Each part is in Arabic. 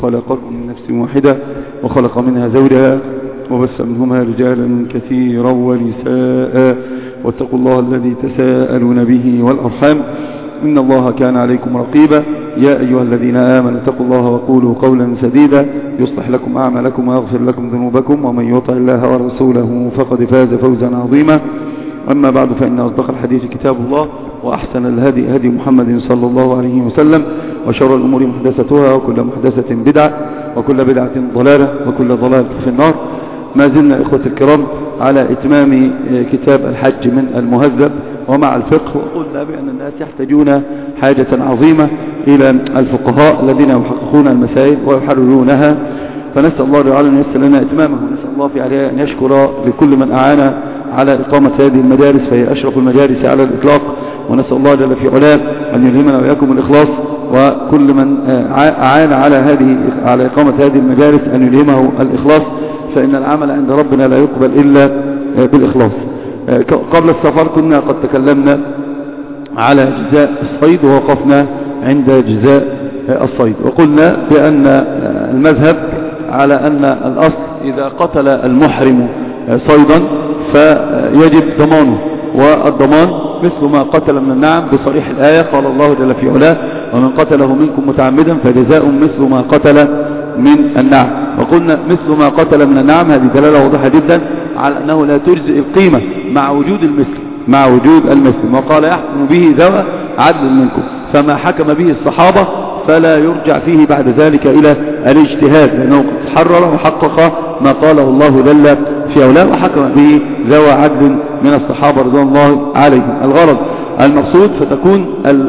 خلقكم من نفس واحدة وخلق منها زوجها وبث منهما رجالا كثيرا ونساء واتقوا الله الذي تساءلون به والأرحام إن الله كان عليكم رقيبا يا أيها الذين آمنوا اتقوا الله وقولوا قولا سديدا يصلح لكم أعمالكم ويغفر لكم ذنوبكم ومن يطع الله ورسوله فقد فاز فوزا عظيما. أما بعد فإن أصدق الحديث كتاب الله وأحسن الهدي هدي محمد صلى الله عليه وسلم وشر الأمور محدثتها وكل محدثة بدعة وكل بدعة ضلالة وكل ضلالة في النار. ما زلنا إخوة الكرام على إتمام كتاب الحج من المهذب ومع الفقه، وقلنا بأن الناس يحتاجون حاجة عظيمة إلى الفقهاء الذين يحققون المسائل ويحررونها، فنسأل الله تعالى أن ييسر لنا إتمامه، ونسأل الله في عليه أن يشكر لكل من أعان على إقامة هذه المدارس فهي أشرف المدارس على الإطلاق، ونسأل الله جل في علاه أن يلهمنا وإياكم الإخلاص، وكل من أعان على إقامة هذه المدارس أن يلهمه الإخلاص، فإن العمل عند ربنا لا يقبل إلا بالإخلاص. قبل السفر كنا قد تكلمنا على جزاء الصيد ووقفنا عند جزاء الصيد، وقلنا بأن المذهب على أن الأصل إذا قتل المحرم صيدا فيجب ضمانه، والضمان مثل ما قتل من النعم بصريح الآية، قال الله جل في علاه ومن قتله منكم متعمدا فجزاء مثل ما قتل من النعم. وقلنا مثل ما قتل من النعم هذه دلالة واضحة جدا على أنه لا تجزئ القيمة مع وجود المثل، وقال يحكم به ذوى عدل منكم، فما حكم به الصحابة فلا يرجع فيه بعد ذلك إلى الاجتهاد، لأنه قد حرر وحقق ما قاله الله جل في علاه وحكم به ذوى عدل من الصحابة رضوان الله عليهم. الغرض المقصود فتكون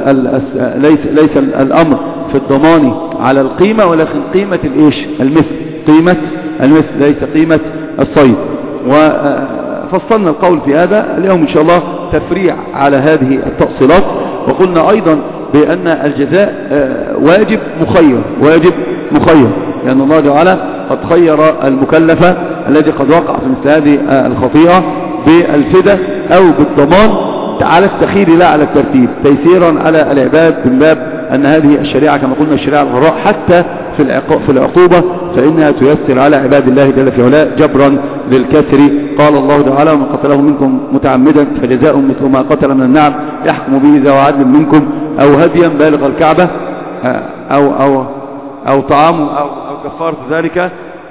ليس الأمر في الضمان على القيمة، ولكن قيمة المثل، قيمة المثل ليس قيمة الصيد. وفصلنا القول في هذا اليوم إن شاء الله تفريع على هذه التأصيلات، وقلنا أيضا بأن الجزاء واجب مخير، لأن الله تعالى قد خير المكلف الذي قد وقع في مثل هذه الخطيئة بالفداء أو بالضمان على التخيير لا على الترتيب، تيسيرا على العباد من باب أن هذه الشريعة كما قلنا الشريعة الغراء حتى في العقوبة فإنها تيسر على عباد الله جل في علاه جبرا للكسر. قال الله تعالى ومن قتله منكم متعمدا فجزاء مثل ما قتل من النعم يحكم به ذو عدل منكم أو هديا بالغ الكعبة أو طعام أو كفارة ذلك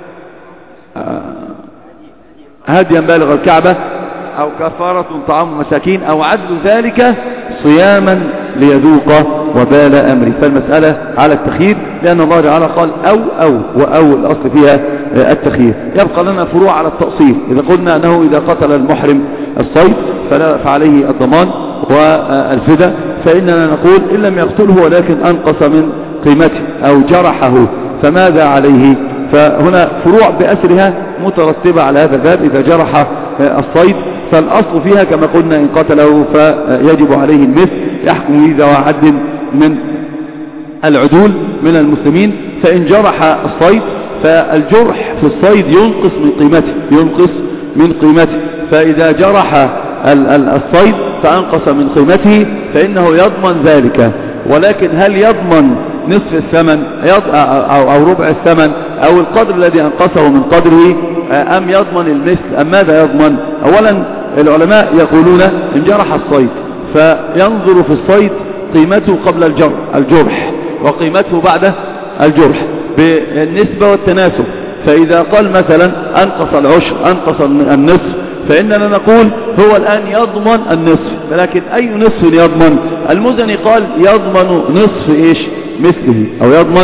هديا بالغ الكعبة أو كفارة طعام مساكين أو عدل ذلك صياما ليذوق وبال أمري. فالمسألة على التخيير لأن الله تعالى قال أو الأصل فيها التخيير. يبقى لنا فروع على التأصيل. إذا قلنا أنه إذا قتل المحرم الصيد فعليه الضمان والفداء، فإننا نقول إن لم يقتله ولكن أنقص من قيمته أو جرحه فماذا عليه؟ فهنا فروع بأسرها مترتبة على هذا الباب. إذا جرح الصيد فالأصل فيها كما قلنا إن قتله فيجب عليه المثل يحكم به ذو عدل من العدول من المسلمين. فإن جرح الصيد فالجرح في الصيد ينقص من قيمته، فإذا جرح الصيد فأنقص من قيمته فإنه يضمن ذلك. ولكن هل يضمن نصف الثمن أو ربع الثمن أو القدر الذي أنقصه من قدره أم يضمن المثل أم ماذا يضمن؟ أولا العلماء يقولون إن جرح الصيد فينظر في الصيد قيمته قبل الجرح وقيمته بعد الجرح بالنسبة والتناسب. فإذا قال مثلا أنقص العشر أنقص النصف فإننا نقول هو الآن يضمن النصف، لكن أي نصف يضمن؟ المزني قال يضمن نصف مثله أو يضمن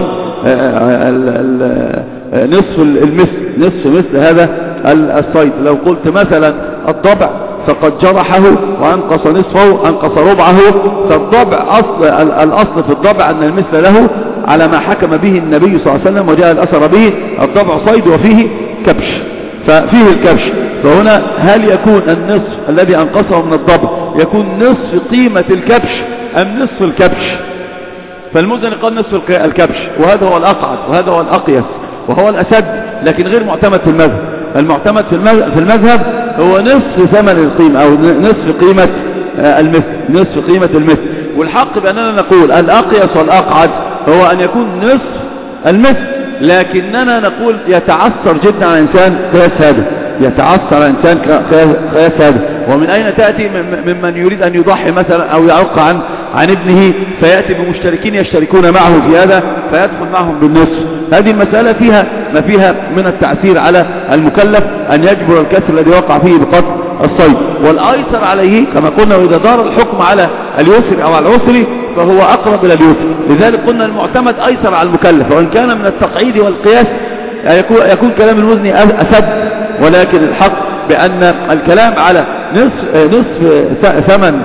نصف مثل هذا الصيد. لو قلت مثلا الضبع فقد جرحه وأنقص نصفه أنقص ربعه، فالضبع الأصل في الضبع أن المثل له على ما حكم به النبي صلى الله عليه وسلم وجاء الأثر به. الضبع صيد وفيه كبش، ففيه الكبش. فهنا هل يكون النصف الذي أنقصه من الضبع يكون نصف قيمة الكبش أم نصف الكبش؟ فالمزني قال نصف الكبش، وهذا هو الأقعد وهذا هو الأقيس وهو الأسد، لكن غير معتمد في المذهب. المعتمد في المذهب هو نصف ثمن القيمة أو نصف قيمة المثل. والحق بأننا نقول الأقيس والأقعد هو أن يكون نصف المثل لكننا نقول يتعثر جدا على إنسان قياس هذا، يتعثر على إنسان قياس هذا. ومن أين تأتي؟ ممن يريد أن يضحي مثلا أو يعق عن ابنه، فيأتي بمشتركين يشتركون معه في هذا فيدخل معهم بالنصف. هذه المسألة فيها ما فيها من التعسير على المكلف أن يجبر الكسر الذي وقع فيه بقطع الصيد. والأيسر عليه كما قلنا، وإذا دار الحكم على اليسر أو على العسر فهو أقرب إلى اليسر. لذلك قلنا المعتمد أيسر على المكلف، وإن كان من التقعيد والقياس يكون كلام المزني أسد، ولكن الحق بأن الكلام على نصف ثمن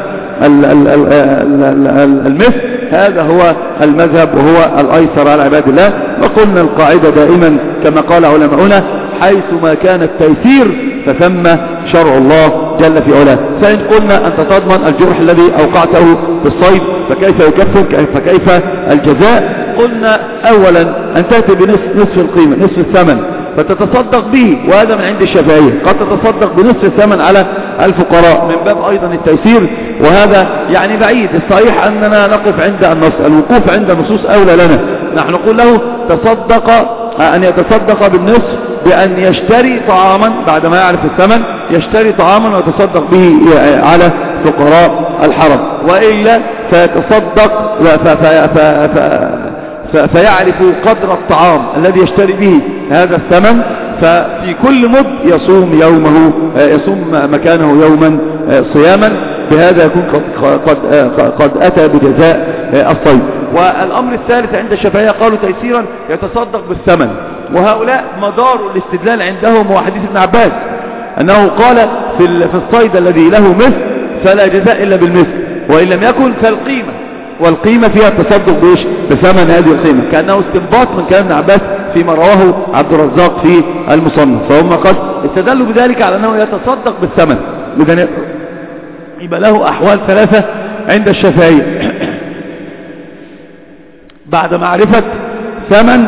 المثل هذا هو المذهب وهو الأيسر على عباد الله. وقلنا القاعدة دائما كما قال علماؤنا: حيث ما كان التيسير فثم شرع الله جل في علاه. فإن قلنا أنت تضمن الجرح الذي أوقعته بالصيد فكيف يكفر، فكيف الجزاء؟ قلنا أولا أن تأتي بنصف القيمة، نصف الثمن، فتتصدق به، وهذا من عند الشافعية. قد تتصدق بنصف الثمن على الفقراء من باب أيضا التيسير، وهذا يعني بعيد. الصحيح أننا نقف عند النص، الوقوف عند النصوص أولى لنا. نحن نقول له أن يتصدق بالنصف بأن يشتري طعاما بعدما يعرف الثمن، يشتري طعاما ويتصدق به على فقراء الحرم، وإلا فيتصدق فيعرف قدر الطعام الذي يشتري به هذا الثمن، ففي كل مد يصوم مكانه يوما صياما. بهذا يكون قد أتى بجزاء الصيد. والأمر الثالث عند الشافعية قالوا تيسيرا يتصدق بالثمن، وهؤلاء مدار الاستدلال عندهم هو حديث ابن عباس أنه قال في الصيد الذي له مثل فلا جزاء إلا بالمثل، وإن لم يكن فالقيمة، والقيمة فيها التصدق بثمن هذه القيمة، كأنه استنباط من كلام ابن عباس فيما رواه عبد الرزاق في المصنف. فهم قد استدلوا بذلك على أنه يتصدق بالثمن. إذن يبقى له أحوال ثلاثة عند الشافعية بعد معرفة ثمن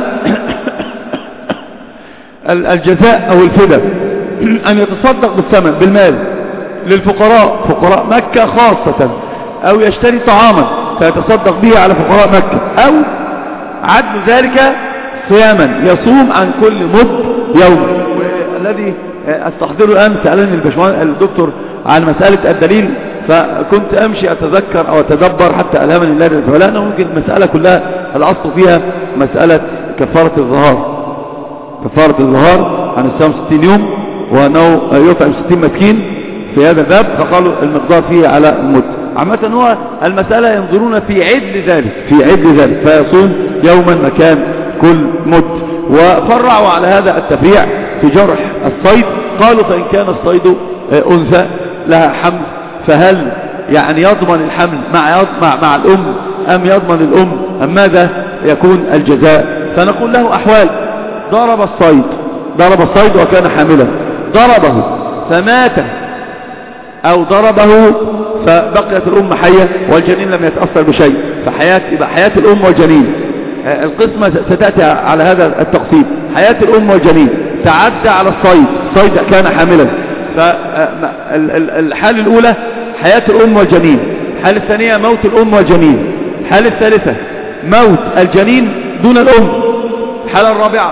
الجزاء أو الفداء: أن يتصدق بالثمن بالمال للفقراء، فقراء مكة خاصة، أو يشتري طعاما فيتصدق به على فقراء مكة، أو عدل ذلك صياما يصوم عن كل مد يوم. والذي استحضره الآن سألني الدكتور عن مسألة الدليل، فكنت أمشي أتذكر أو أتدبر حتى ألهمني الله للفعل، لأنه ممكن المسألة كلها الأصل فيها مسألة كفارة الظهار، كفارة الظهار عن الصيام 60 يوم، وأنه يطعم 60 مسكين في هذا الباب، فقالوا المقدار فيه على المد. عامة هو المسألة ينظرون في عدل ذلك، فيصوم يوما مكان كل مد. وفرعوا على هذا التفريع في جرح الصيد، قالوا فإن كان الصيد أنثى لها حمل فهل يعني يضمن الحمل مع الأم، أم يضمن الأم، أم ماذا يكون الجزاء؟ فنقول له أحوال: ضرب الصيد وكان حاملا، ضربه فمات، أو ضربه فبقيت الأم حية والجنين لم يتأثر بشيء، يبقى حياة الأم والجنين. القسمة ستأتي على هذا التقسيم: حياة الأم والجنين، تعدى على الصيد كان حاملا، فالحالة الأولى حياة الأم والجنين، الحالة الثانية موت الأم والجنين، الحالة الثالثة موت الجنين دون الأم، الحالة الرابعة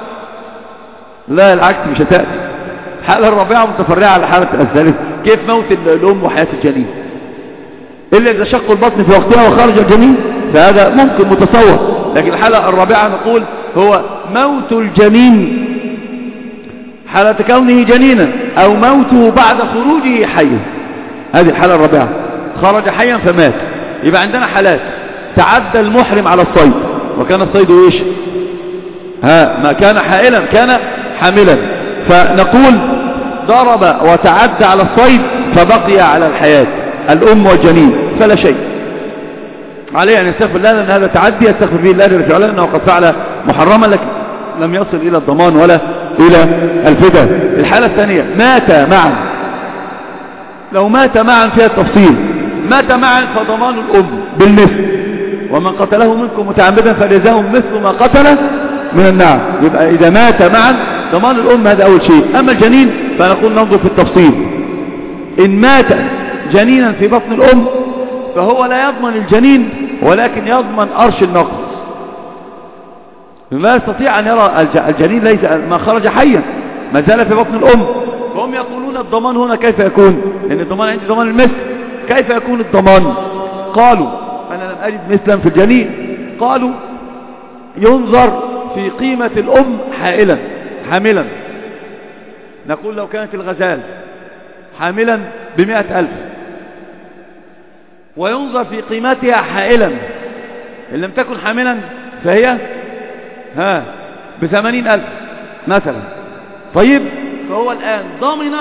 لا العكس مش هتأتي، الحالة الرابعة متفرعة على الحالة الثالثة. كيف موت الأم وحياة الجنين؟ إلا إذا شق البطن في وقتها وخرج الجنين فهذا ممكن متصور، لكن الحالة الرابعة نقول هو موت الجنين حالة كونه جنينا، أو موته بعد خروجه حيا. هذه الحالة الرابعة، خرج حيا فمات. يبقى عندنا حالات: تعدى المحرم على الصيد وكان الصيد إيش؟ ما كان حائلا، كان حاملا، فنقول ضرب وتعدى على الصيد فبقي على الحياة الأم والجنين فلا شيء عليه أن يستغفر الله، لأن هذا تعدي يستغفر به الله جل وعلا أنه قد فعل محرما، لكن لم يصل إلى الضمان ولا إلى الفداء. الحالة الثانية مات معا، لو مات معا فيها التفصيل: مات معا فضمان الأم بالمثل، ومن قتله منكم متعمدا فجزاء مثل ما قتل من النعم. يبقى إذا مات معا ضمان الأم، هذا أول شيء. أما الجنين فنقول ننظر في التفصيل: إن مات جنينا في بطن الأم فهو لا يضمن الجنين ولكن يضمن أرش النقص، لا يستطيع أن يرى الجنين، ليس ما خرج حيا، ما زال في بطن الأم. فهم يقولون الضمان هنا كيف يكون؟ لأن الضمان عندي ضمان المثل، كيف يكون الضمان؟ قالوا أنا لم أجد مثلا في الجنين. قالوا ينظر في قيمة الأم حاملا. نقول لو كانت الغزال حاملا ب100,000 وينظر في قيمتها حائلا، إن لم تكن حاملا فهي ب80,000 مثلا. طيب فهو الآن ضامن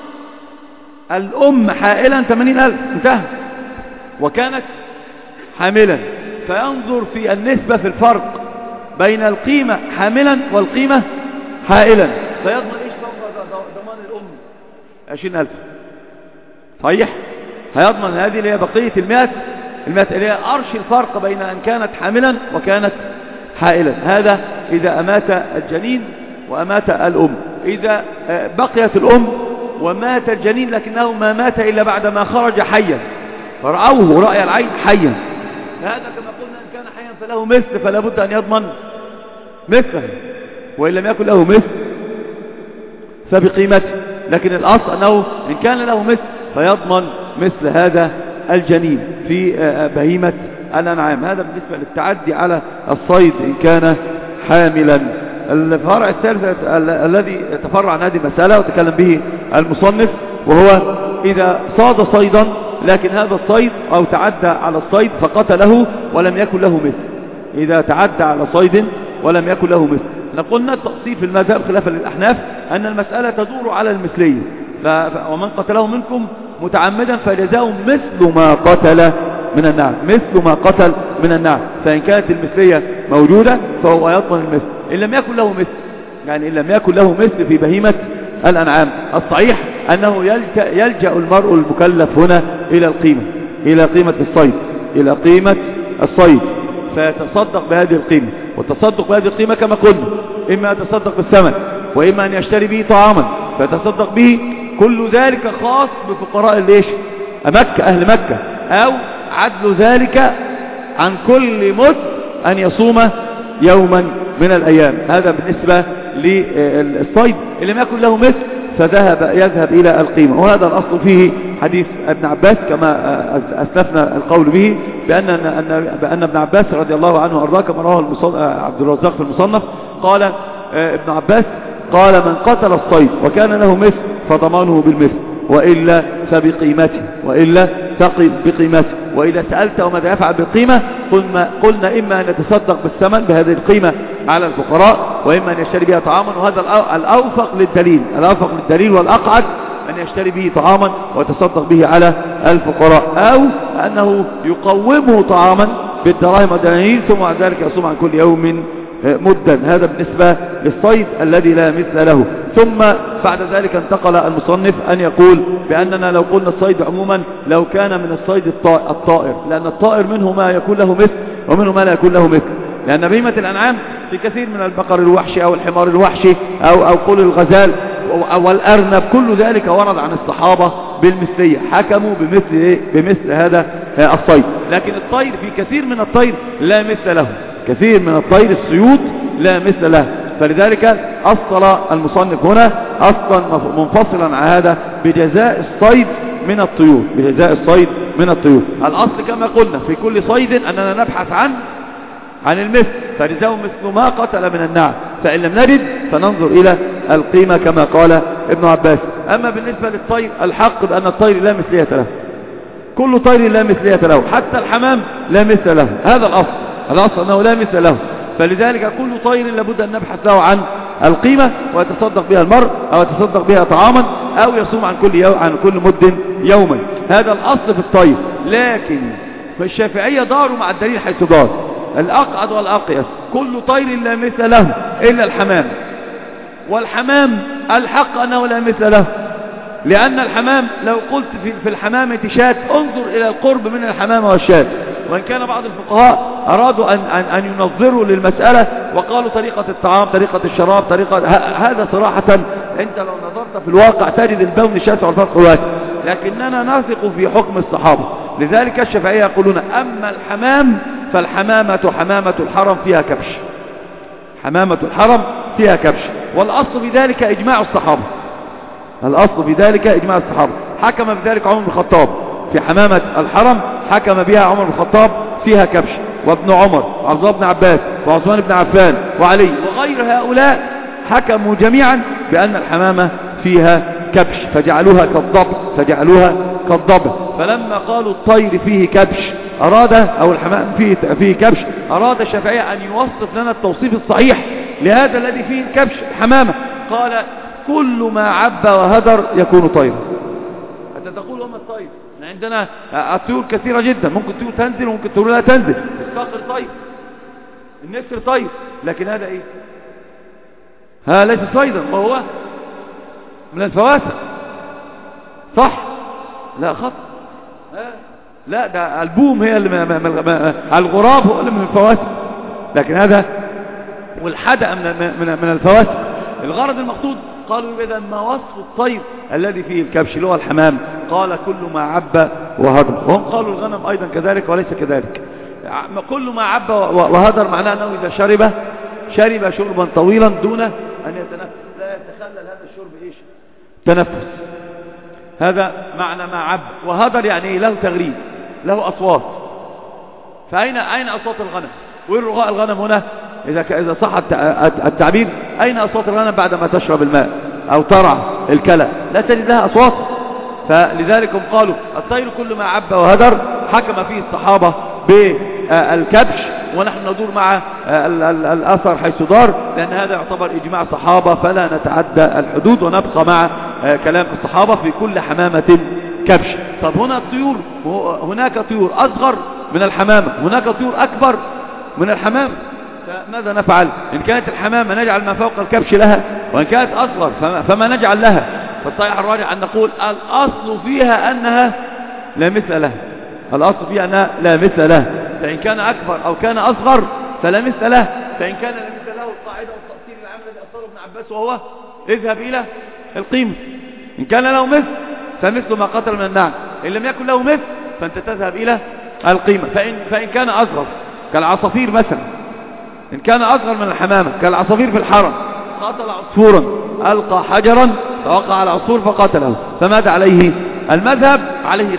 الأم حائلا 80,000 انتهى، وكانت حاملا، فينظر في النسبة في الفرق بين القيمة حاملا والقيمة حائلا، فيضمن ايش ضمان الأم 20,000 صحيح. هيضمن هذه اللي هي بقية المئة اللي هي أرش الفرق بين أن كانت حاملا وكانت حائلا. هذا إذا أمات الجنين وأمات الأم. إذا بقيت الأم ومات الجنين لكنه ما مات إلا بعد ما خرج حيا، فرأوه رأي العين حيا، هذا كما قلنا إن كان حيا فله مثل، فلا بد أن يضمن مثله، وإن لم يكن له مثل فبقيمته. لكن الأصل أنه إن كان له مثل فيضمن مثل هذا الجنين في بهيمة الأنعام. هذا بالنسبة للتعدي على الصيد إن كان حاملا. الفرع الثالث الذي تفرع عن هذه المسألة وتكلم به المصنف، وهو إذا صاد صيدا لكن هذا الصيد أو تعدى على الصيد فقتله ولم يكن له مثل. إذا تعدى على صيد ولم يكن له مثل، قلنا التقصير في المذهب خلافا للأحناف أن المسألة تدور على المثلية، ومن قتله منكم متعمدا فجزاؤه مثل ما قتل من النعم، مثل ما قتل من النعم. فإن كانت المثلية موجودة فهو يضمن المثل. إن لم يكن له مثل، يعني إن لم يكن له مثل في بهيمة الأنعام، الصحيح أنه يلجأ المرء المكلف هنا إلى القيمة، إلى قيمة الصيد، إلى قيمة الصيد، فيتصدق بهذه القيمة. والتصدق بهذه القيمة كما قلنا إما يتصدق بالثمن وإما أن يشتري به طعاما فيتصدق به. كل ذلك خاص بفقراء ليش مكة، أهل مكة، أو عدل ذلك عن كل مد أن يصوم يوما من الأيام. هذا بالنسبة للصيد. إن لم يكن له مثل يذهب إلى القيمة. وهذا الأصل فيه حديث ابن عباس كما أسلفنا القول به بأن ابن عباس رضي الله عنه وأرضاه كما رواه عبد الرزاق في المصنف، قال ابن عباس قال من قتل الصيد وكان له مثل فضمانه بالمثل وإلا فبقيمته، وإلا بقيمته. وإذا سألت وماذا يفعل بالقيمة قلنا إما أن يتصدق بالثمن بهذه القيمة على الفقراء، وإما أن يشتري بها طعاما، وهذا الأوفق للدليل والأقعد أن يشتري به طعاما ويتصدق به على الفقراء، أو أنه يقومه طعاما بالدراهم والدنانير ثم بعد ذلك يصوم عن كل يوم مدا. هذا بالنسبة للصيد الذي لا مثل له. ثم بعد ذلك انتقل المصنف أن يقول بأننا لو قلنا الصيد عموما لو كان من الصيد الطائر، لأن الطائر منه ما يكون له مثل ومنه ما لا يكون له مثل، لأن بهيمة الأنعام في كثير من البقر الوحشي أو الحمار الوحشي أو قل الغزال أو الأرنب، كل ذلك ورد عن الصحابة بالمثلية، حكموا بمثل هذا الصيد. لكن الطير في كثير من الطير لا مثل له، كثير من الطير الصيود لا مثل له. فلذلك أصل المصنف هنا أصلا منفصلا عن هذا بجزاء الصيد من الطيور، بجزاء الصيد من الطيور. الأصل كما قلنا في كل صيد أننا نبحث عن المثل، فجزاء مثل ما قتل من النعم. فإن لم نجد فننظر إلى القيمة كما قال ابن عباس. أما بالنسبة للطير الحق بأن الطير لا مثلية له، كل طير لا مثلية له، حتى الحمام لا مثل له. هذا الأصل أنه لا مثل له. فلذلك كل طير لابد أن نبحث له عن القيمة ويتصدق بها المرء أو يتصدق بها طعاما أو يصوم عن كل مد يوما. هذا الأصل في الطير. لكن في الشافعية داروا مع الدليل حيث دار، الأقعد والأقيس كل طير لا مثل له إلا الحمام. والحمام الحق أنه لا مثل له، لأن الحمام لو قلت في الحمامة شاة انظر إلى القرب من الحمامة والشاة. وإن كان بعض الفقهاء أرادوا أن ينظروا للمسألة وقالوا طريقة الطعام، طريقة الشراب، هذا صراحة أنت لو نظرت في الواقع تجد البون شاسع والفرق واسع، لكننا نثق في حكم الصحابة. لذلك الشافعية يقولون أما الحمام فالحمامة حمامة الحرم فيها كبش، حمامة الحرم فيها كبش. والأصل في ذلك إجماع الصحابة، الأصل في ذلك إجماع الصحابة. حكم بذلك عمر بن الخطاب في حمامة الحرم، حكم بها عمر بن الخطاب فيها كبش، وابن عمر وعبد الله بن عباس وعثمان بن عفان وعلي وغير هؤلاء حكموا جميعا بأن الحمامة فيها كبش، فجعلوها كالضبع. فلما قالوا الطير فيه كبش أراد، أو الحمام فيه كبش، أراد الشافعية أن يوصف لنا التوصيف الصحيح لهذا الذي فيه الكبش الحمامة. قال كل ما عب وهدر يكون طيرا. أنت تقول هم الطير، عندنا الطيور كثيرة جدا، ممكن طيور تنزل وممكن طيور لا تنزل. الصقر طير، النسر طير، لكن هذا ايه؟ ليس صيدا، وهو من الفواسق. صح؟ لا خط. لا، ده البوم هي اللي الغراب هو اللي من الفواسق، لكن هذا والحدأ من الفواسق. الغرض المقصود قالوا إذا ما وصف الطير الذي فيه الكبش اللي هو الحمام؟ قال كل ما عب وهدر. وهم قالوا الغنم أيضا كذلك وليس كذلك. كل ما عب وهدر معناه أنه إذا شرب شربا طويلا دون أن يتنفس، لا يتخلل هذا الشرب إيش؟ تنفس. هذا معنى ما عب. وهدر يعني له تغريد، له أصوات. فأين أصوات الغنم؟ وين رغاء الغنم هنا إذا صح التعبير؟ أين أصوات الغنم بعدما تشرب الماء أو ترعى الكلى؟ لا تجد لها أصوات. فلذلك هم قالوا الطير كل ما عب وهدر. حكم فيه الصحابة بالكبش، ونحن ندور مع الأثر حيث دار، لأن هذا يعتبر إجماع صحابة، فلا نتعدى الحدود ونبقى مع كلام الصحابة في كل حمامة كبش. طب هنا الطيور، هناك طيور أصغر من الحمامة، هناك طيور أكبر من الحمام، فماذا نفعل؟ إن كانت الحمامة نجعل ما فوق الكبش لها، وإن كانت أصغر فما نجعل لها. فالصحيح الراجع أن نقول الأصل فيها أنها لا مثل لها، الأصل فيها أنها لا مثل لها. فإن كان أكبر أو كان أصغر فلا مثل له. فإن كان لا مثل له القاعدة والتأصيل العام الذي أصله ابن عباس، وهو اذهب إلى القيمة. إن كان له مثل فمثل ما قتل من النعم، إن لم يكن له مثل فأنت تذهب إلى القيمة. فإن كان أصغر كالعصافير مثلا، إن كان أصغر من الحمامة كالعصافير في الحرم، قتل عصفورا ألقى حجرا فوقع على العصفور فقتله، فماذا عليه؟ المذهب عليه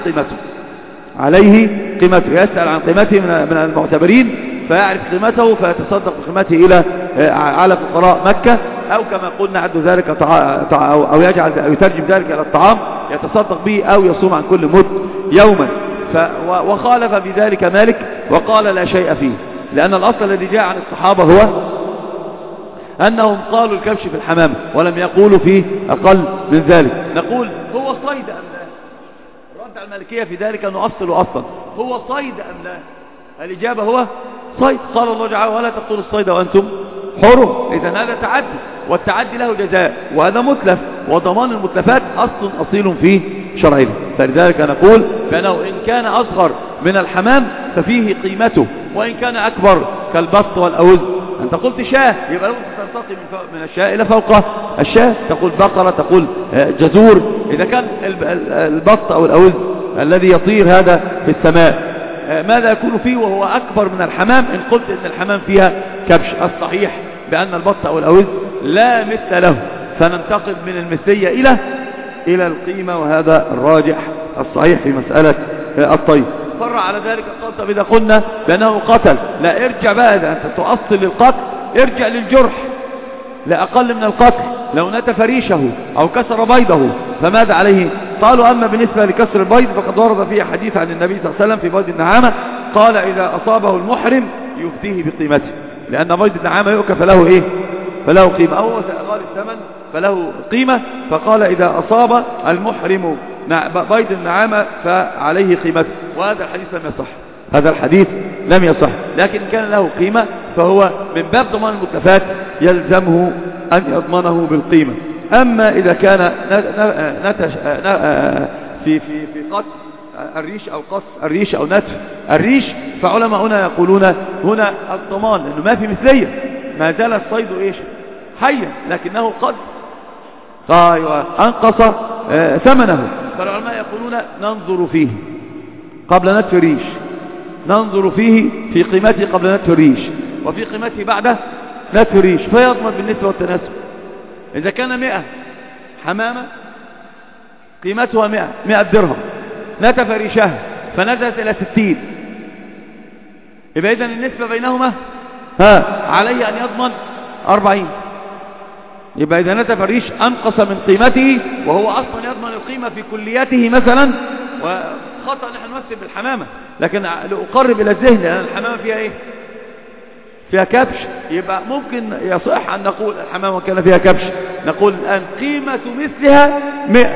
قيمته، يسأل عن قيمته من المعتبرين فيعرف قيمته فيتصدق بقيمته على فقراء مكة، أو كما قلنا عد ذلك أو يترجم ذلك إلى الطعام يتصدق به، أو يصوم عن كل مد يوما. وخالف بذلك مالك وقال لا شيء فيه، لأن الأصل الذي جاء عن الصحابة هو أنهم قالوا الكبش في الحمامة ولم يقولوا فيه أقل من ذلك. نقول هو صيد أم لا؟ الرد على المالكية في ذلك أنه أصلا هو صيد أم لا؟ الإجابة هو صيد. قال الله تعالى ولا تقتلوا الصيد وأنتم حرم. إذن هذا تعدي، والتعدي له جزاء، وهذا متلف، وضمان المتلفات أصيل في شرعنا. فلذلك نقول بأنه إن كان أصغر من الحمام ففيه قيمته، وإن كان أكبر كالبط والأوز. أنت قلت شاه، يبقى لو تنتقي من الشاه إلى فوق الشاه، تقول بقرة، تقول جزور. إذا كان البط أو الأوز الذي يطير هذا في السماء ماذا يكون فيه وهو أكبر من الحمام؟ إن قلت إن الحمام فيها كبش. الصحيح بأن البط أو الأوز لا مثل له، فننتقل من المثلية إلى القيمة، وهذا الراجح الصحيح في مسألة الطيب. فرع على ذلك قال طب إذا قلنا بأنه قتل، لا ارجع بقى، إذا أنت تؤصل للقتل ارجع للجرح، لا أقل من القتل. لو نتف ريشه أو كسر بيضه فماذا عليه؟ قالوا أما بالنسبة لكسر البيض فقد ورد فيه حديث عن النبي صلى الله عليه وسلم في بيض النعامة، قال إذا أصابه المحرم يفتيه بقيمته، لأن بيض النعامة يؤكل فله إيه؟ فله قيمة، أو غالي الثمن فله قيمة. فقال إذا أصاب المحرم بيض النعامة فعليه قيمته، وهذا الحديث لم يصح، هذا الحديث لم يصح. لكن كان له قيمة فهو من باب ضمان المتلفات يلزمه أن يضمنه بالقيمة. أما إذا كان في قتل الريش أو قص الريش أو نتف الريش، فعلماء هنا يقولون هنا الضمان، لأنه ما في مثلية، ما زال الصيد إيش؟ حيا، لكنه قد أنقص ثمنه. فالعلماء يقولون ننظر فيه قبل نتف الريش، ننظر فيه في قيمته قبل نتف الريش، وفي قيمته بعد نتف الريش فيضمن بالنسبة والتناسب. إذا كان 100 حمامة قيمتها 100 درهم، نتف ريشها فنزلت إلى 60، يبقى إذن النسبة بينهما عليه أن يضمن 40. يبقى إذا نتف الريش أنقص من قيمته وهو أصلا يضمن القيمة في كلياته مثلا، وخطأ نحن نمثل بالحمامة، لكن لأقرب إلى الذهن لأن الحمامة فيها إيه؟ فيها كبش، يبقى ممكن يصح أن نقول الحمامة كان فيها كبش نقول الآن قيمة مثلها 100.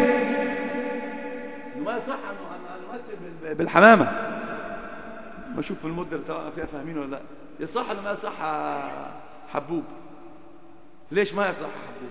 ما يصح أن نمثل بالحمامة. ما أشوف المدة اللي فيها فاهمين ولا لا. يصح ولا ما يصح حبوب؟ ليش ما يصح حبوب؟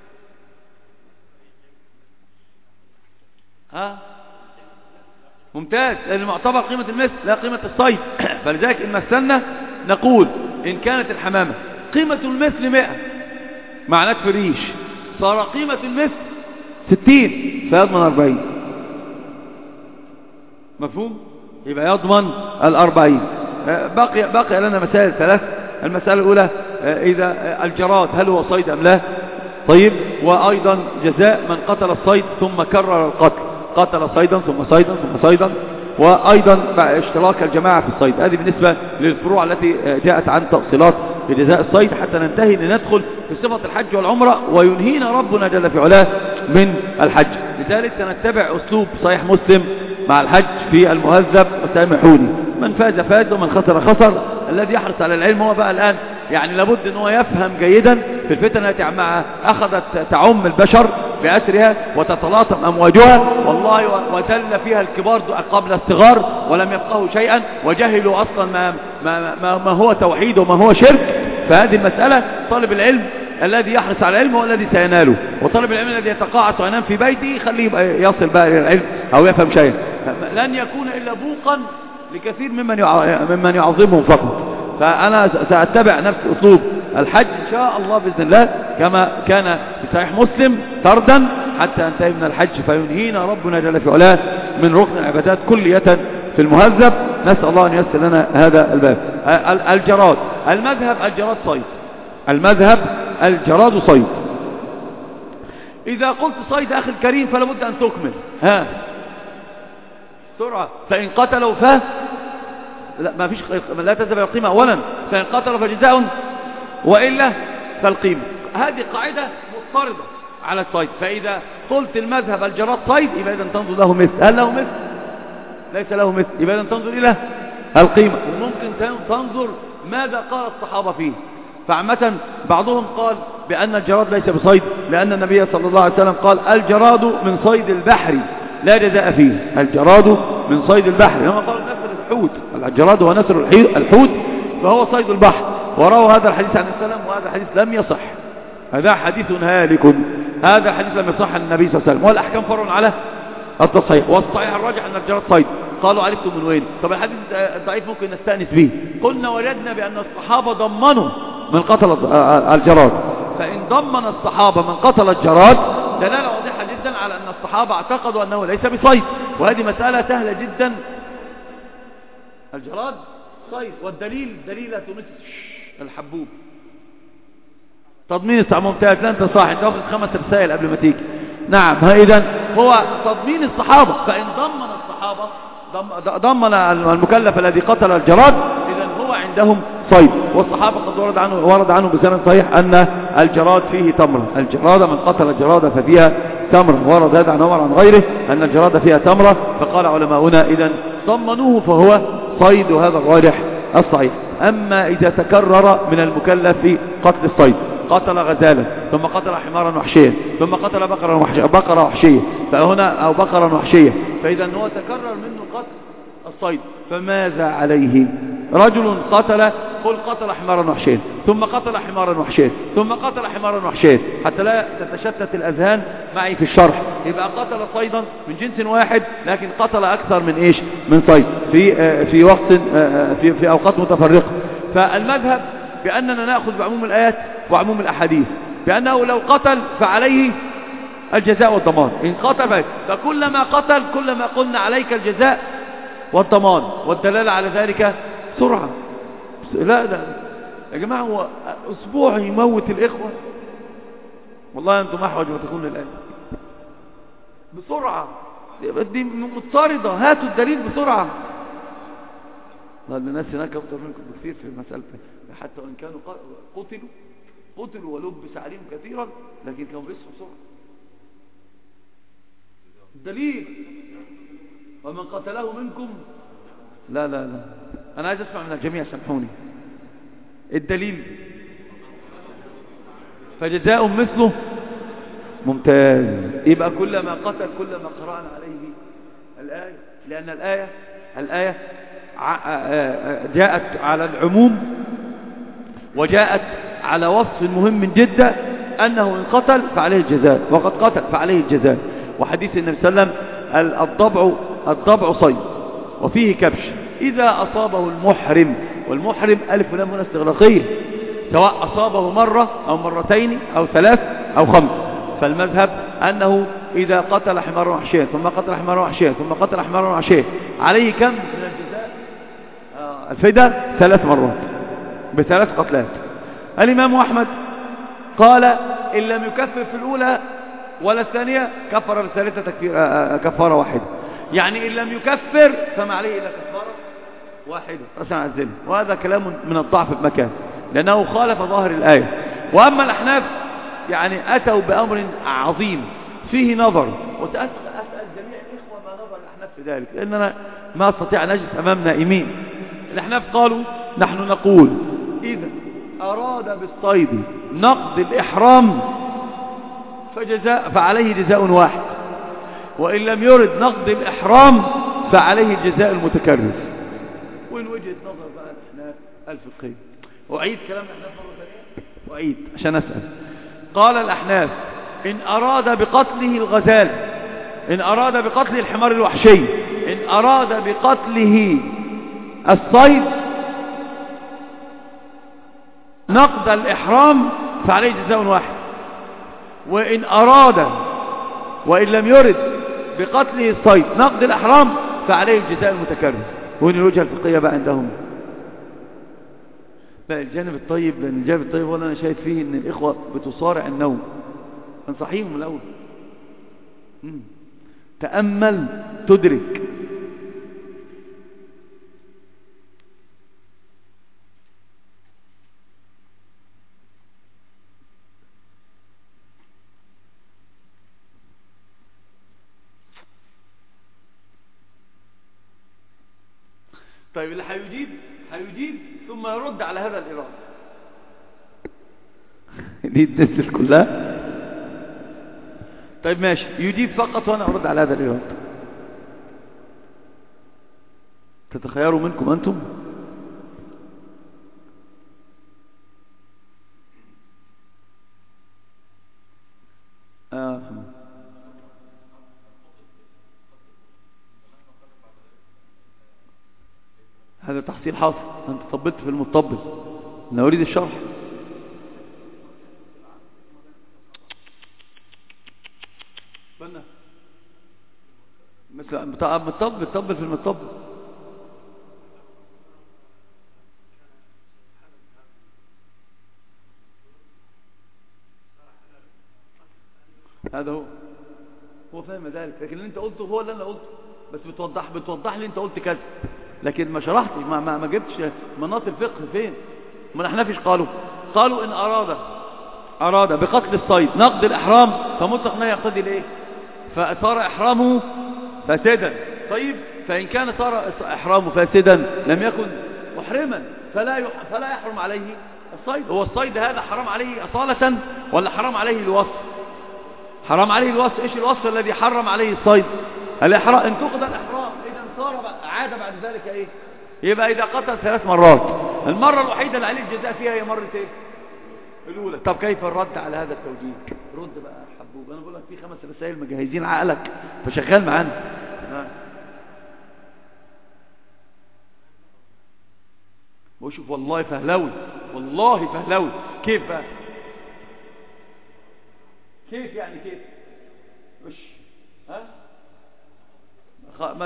ممتاز، لأن معتبر قيمة المثل لا قيمة الصيد. فلذلك إن مثلنا نقول إن كانت الحمامة قيمة المثل 100 مع نتف الريش صار قيمة المثل 60 فيضمن 40. مفهوم؟ يبقى يضمن 40. بقي لنا مسائل 3. المسألة الأولى إذا الجراد هل هو صيد أم لا؟ طيب، وأيضا جزاء من قتل الصيد ثم كرر القتل، قتل صيدا ثم صيدا ثم صيدا، وأيضا اشتراك الجماعة في الصيد. هذه بالنسبة للفروع التي جاءت عن تأصيلات في جزاء الصيد، حتى ننتهي لندخل في صفة الحج والعمرة وينهينا ربنا جل في علاه من الحج. لذلك سنتبع أسلوب صحيح مسلم مع الحج في المهذب وسامحوني، من فاز فاز ومن خسر خسر. الذي يحرص على العلم هو بقى الآن يعني لابد أنه يفهم جيدا في الفتن التي أخذت تعم البشر بأسرها وتتلاطم أمواجها، والله وذل فيها الكبار قبل الصغار ولم يفقهوا شيئا وجهلوا أصلا ما هو توحيد وما هو شرك. فهذه المسألة طالب العلم الذي يحرص على العلم هو الذي سيناله، وطالب العلم الذي يتقاعس وينام في بيته خليه يصل بقى إلى العلم أو يفهم شيئا. لن يكون إلا بوقا لكثير ممن يعظمهم فقط. فأنا سأتبع نفس أسلوب الحج إن شاء الله بإذن الله كما كان في صحيح مسلم سردا حتى انتهي من الحج فينهينا ربنا جل في علاه من ركن العبادات كلية في المهذب. نسأل الله أن ييسر لنا هذا الباب. الجراد، المذهب الجراد صيد، المذهب الجراد صيد. إذا قلت صيد أخي الكريم فلا بد أن تكمل سرعة. فإن قتلوا لا تذهب إلى القيمة أولا، فإن قتلوا فجزاء وإلا فالقيمة. هذه قاعدة مضطردة على الصيد. فإذا قلت المذهب الجراد صيد يبقى إذا تنظر له مثل. هل له مثل؟ ليس له مثل، يبقى إذا تنظر إلى القيمة. وممكن تنظر ماذا قال الصحابة فيه. فعامة بعضهم قال بأن الجراد ليس بصيد لأن النبي صلى الله عليه وسلم قال الجراد من صيد البحر لا جزاء فيه. الجراد من صيد البحر، لما قال نسر الحوت، الجراد هو نسر الحوت فهو صيد البحر. وروى هذا الحديث عن السلام وهذا الحديث لم يصح. هذا حديث هالك، هذا الحديث لم يصح عن النبي صلى الله عليه وسلم. والأحكام فرع على التصحيح، والصحيح الراجح أن الجراد صيد. قالوا عرفتم من وين؟ طب الحديث الضعيف ممكن نستأنس به. قلنا وجدنا بأن الصحابة ضمنوا من قتل الجراد. فإن ضمن الصحابة من قتل الجراد دلالة واضحة جدا على أن الصحابة اعتقدوا أنه ليس بصيد، وهذه مسألة سهلة جدا. الجراد صيد، والدليل دليلة مثل الحبوب. تضمين ممتاز، لا انت صاحي انت واخد 5 رسائل قبل ما تيجي. نعم، إذن هو تضمين الصحابة. فإن ضمن الصحابة ضمن المكلف الذي قتل الجراد إذن هو عندهم صيد. والصحابة قد ورد عنه بسند صحيح أن الجراد فيه تمر. الجراد من قتل الجراد ففيها تمر. ورد هذا عن عمر عن غيره أن الجراد فيها تمرة. فقال علماؤنا إذن ضمنوه فهو صيد، وهذا الراجح الصحيح. أما إذا تكرر من المكلف في قتل الصيد، قتل غزالا ثم قتل حمارا وحشيا ثم قتل بقرة وحشية فهنا أو بقرة وحشية، فإذا هو تكرر منه قتل الصيد فماذا عليه؟ رجل قتل حمارا وحشيا ثم قتل حمارا وحشيا ثم قتل حمارا وحشيا، حتى لا تتشتت الأذهان معي في الشرح. يبقى قتل صيدا من جنس واحد لكن قتل أكثر من إيش؟ من صيد في وقت في أوقات متفرقة. فالمذهب بأننا نأخذ بعموم الآيات وعموم الأحاديث، بأنه لو قتل فعليه الجزاء والضمان. إن قتل فكلما قتل كلما قلنا عليك الجزاء والضمان، والدلالة على ذلك سرعة. لا يا جماعة هو أسبوع يموت الإخوة؟ والله أنتم أحوج ما تكون الآية بسرعة، دي مضطردة، هاتوا الدليل بسرعة. الناس هناك أكثر منكم بكثير في المسألة، حتى وإن كانوا قتلوا ولبس عليهم كثيرا، لكن كانوا بيصحوا بسرعة. الدليل ومن قتله منكم لا لا لا، أنا عايز أسمع من الجميع، سامحوني. الدليل فجزاء مثله، ممتاز. يبقى كلما قتل كلما قرأنا عليه الآية، لأن الآية جاءت على العموم، وجاءت على وصف مهم جدا، أنه إن قتل فعليه الجزاء، وقد قتل فعليه الجزاء. وحديث النبي صلى الله عليه وسلم الضبع صيد وفيه كبش إذا أصابه المحرم، والمحرم ألف ولام هنا استغراقية، سواء أصابه مرة أو مرتين أو ثلاث أو خمس. فالمذهب أنه إذا قتل حمارا وحشيا ثم قتل حمارا وحشيا ثم قتل حمارا وحشيا عليه كم من الجزاء؟ الفداء 3 مرات ب3 قتلات. الإمام أحمد قال إن لم يكفر في الأولى ولا الثانية كفر بالثالثة كفارة واحدة، يعني إن لم يكفر فما عليه إلا كفارة واحدة رسم عزله. وهذا كلام من الضعف بمكان، لأنه خالف ظاهر الآية. وأما الأحناف يعني أتوا بأمر عظيم فيه نظر، وأسأل جميع الإخوة ما نظر الأحناف في ذلك، لأننا ما استطيع أن نجلس أمام نائمين. الأحناف قالوا نحن نقول إذا أراد بالصيد نقض الإحرام فعليه جزاء واحد، وإن لم يرد نقض الإحرام فعليه الجزاء المتكرر. وين وجهة نظر بقى الأحناف الفقهية؟ أعيد كلام الأحناف مرة ثانية، أعيد عشان أسأل. قال الأحناف إن أراد بقتله الغزال، إن أراد بقتله الحمار الوحشي، إن أراد بقتله الصيد نقض الإحرام فعليه جزاء واحد، وإن أراد وإن لم يرد بقتله الصيد نقض الإحرام فعليه الجزاء المتكرر. وين الوجهة الفقهية بقى عندهم؟ بقى الجانب الطيب، لأن الجانب الطيب هو اللي أنا شايف فيه إن الإخوة بتصارع النوم. انصحيهم الأول، تأمل تدرك. طيب اللي هيجيب ثم يرد على هذا الإرادة دي الدسل كلها. طيب ماشي، يجيب فقط وأنا أرد على هذا الإرادة. تتخيروا منكم أنتم؟ هذا تحصيل حاصل، أنت طبلت في المطبل، أنا أريد الشرح. مثل بتطبل في المطبل. هذا هو فاهم ذلك، لكن اللي انت قلته هو اللي انا قلته، بس بتوضح لي انت قلت كذا، لكن ما شرحتش، ما جبتش مناط الفقه فين. ما احنا فيش قالوا ان اراد بقتل الصيد نقض الاحرام فمطلق ما يقتضي الايه، فصار احرامه فاسدا. طيب فان كان صار احرامه فاسدا لم يكن محرما فلا يحرم عليه الصيد. هو الصيد هذا حرام عليه اصالة ولا حرام عليه الوصف؟ حرام عليه الوصف. ايش الوصف الذي حرم عليه الصيد؟ الاحرام. ان تقضى الاحرام اذا صار عاد بعد ذلك ايه؟ يبقى اذا قتل 3 مرات، المرة الوحيدة اللي عليه الجزاء فيها هي مرة ايه؟ الاولى. طب كيف الرد على هذا التوجيه؟ رد بقى يا حبوب، انا بقول لك في 5 رسائل مجهزين عقلك فشغال معانا. وشوف والله فهلوي. كيف بقى؟ كيف يعني كيف؟ مش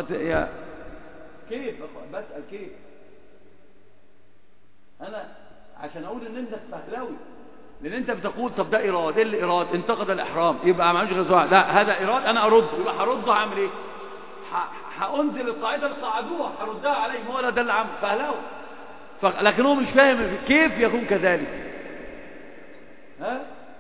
كيف بسأل كيف؟ عشان اقول ان انت فهلاوي، لان انت بتقول طب ده ايراد، ايه الايراد؟ انتقد الاحرام يبقى ما عملش غير لا هذا ايراد، انا ارد، يبقى هرده هعمل ايه؟ هانزل القاعده اللي قعدوها هردها عليه، هو ده اللي عمل فهلاوي. لكن هو مش فاهم كيف يكون كذلك. ها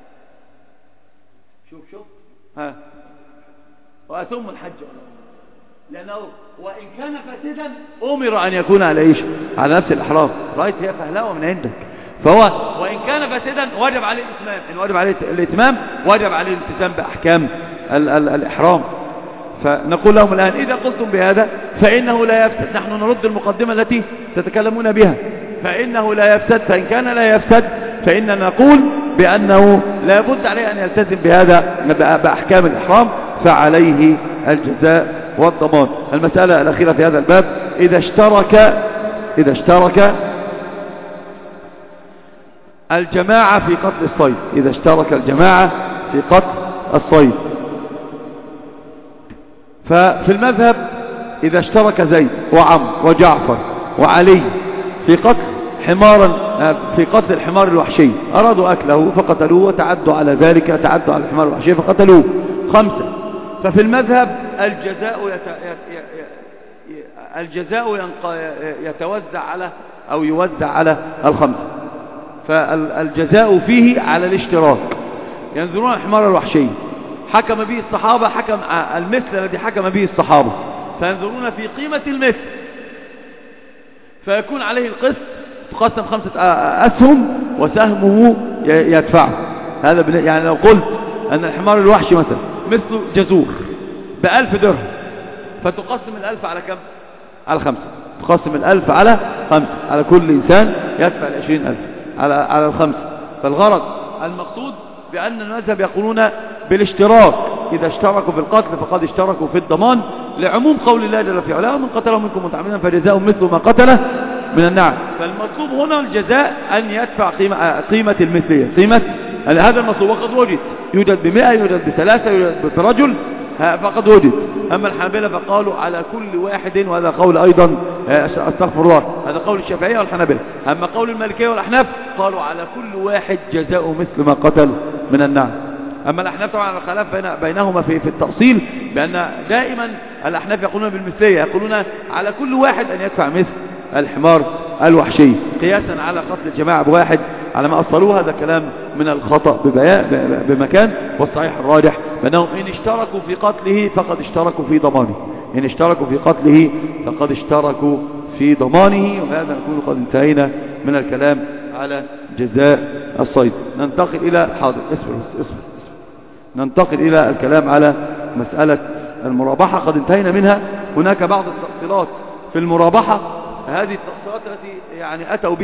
شوف ها واتم الحج لانه وان كان فاسدا امر ان يكون على ايش؟ على نفس الاحرام. رايت هي فهلاوه من عندك. فهو وان كان فاسدا وجب عليه الاتمام، ان وجب عليه الاتمام وجب عليه الالتزام باحكام الاحرام. فنقول لهم الان اذا قلتم بهذا فانه لا يفسد، نحن نرد المقدمه التي تتكلمون بها، فانه لا يفسد، فان كان لا يفسد فاننا نقول بانه لا بد عليه ان يلتزم بهذا باحكام الاحرام، فعليه الجزاء والضمان. المساله الاخيره في هذا الباب، اذا اشترك الجماعه في قتل الصيد، اذا اشترك الجماعه في قتل الصيد، ففي المذهب إذا اشترك زيد وعمرو وجعفر وعلي في قتل الحمار الوحشي، أرادوا أكله فقتلوه، وتعدوا على ذلك، تعدوا على الحمار الوحشي فقتلوه 5، ففي المذهب الجزاء يتوزع على أو يوزع على 5، فالجزاء فيه على الاشتراك. ينظرون الحمار الوحشي حكم به الصحابة، حكم المثل الذي حكم به الصحابة، فينظرون في قيمة المثل، فيكون عليه القسط، تقسم 5 أسهم وسهمه يدفعه. هذا يعني لو قلت أن الحمار الوحشي مثلا مثل جزور ب1000 درهم، فتقسم 1000 على كم؟ على 5، تقسم 1000 على 5، على كل إنسان يدفع 20,000 على 5. فالغرض المقصود بأن المذهب يقولون بالاشتراك، إذا اشتركوا في القتل فقد اشتركوا في الضمان، لعموم قول الله جل في علاه: من قتله منكم متعمدا فجزاء مثل ما قتله من النعم. فالمطلوب هنا الجزاء أن يدفع قيمة المثلية، قيمة هذا المطلوب، وقد وجد، يوجد ب100، يوجد ب3، يوجد برجل، فقد وجد. أما الحنابلة فقالوا على كل واحد، وهذا قول أيضا استغفر الله، هذا قول الشافعية والحنابلة. أما قول المالكية والأحناف قالوا على كل واحد جزاء مثل ما قتل من النعم. أما الأحناف طبعا الخلاف بينهما في التأصيل، بأن دائما الأحناف يقولون بالمثلية، يقولون على كل واحد أن يدفع مثل الحمار الوحشي، قياسا على قتل الجماعة بواحد على ما أصلوه. هذا كلام من الخطأ بمكان، والصحيح الراجح بأنهم إن اشتركوا في قتله فقد اشتركوا في ضمانه، إن اشتركوا في قتله فقد اشتركوا في ضمانه. وهذا نكون قد انتهينا من الكلام على جزاء الصيد. ننتقل إلى ننتقل إلى الكلام على مسألة المرابحة، قد انتهينا منها. هناك بعض التفصيلات في المرابحة، هذه التفصيلات التي يعني أتوا بها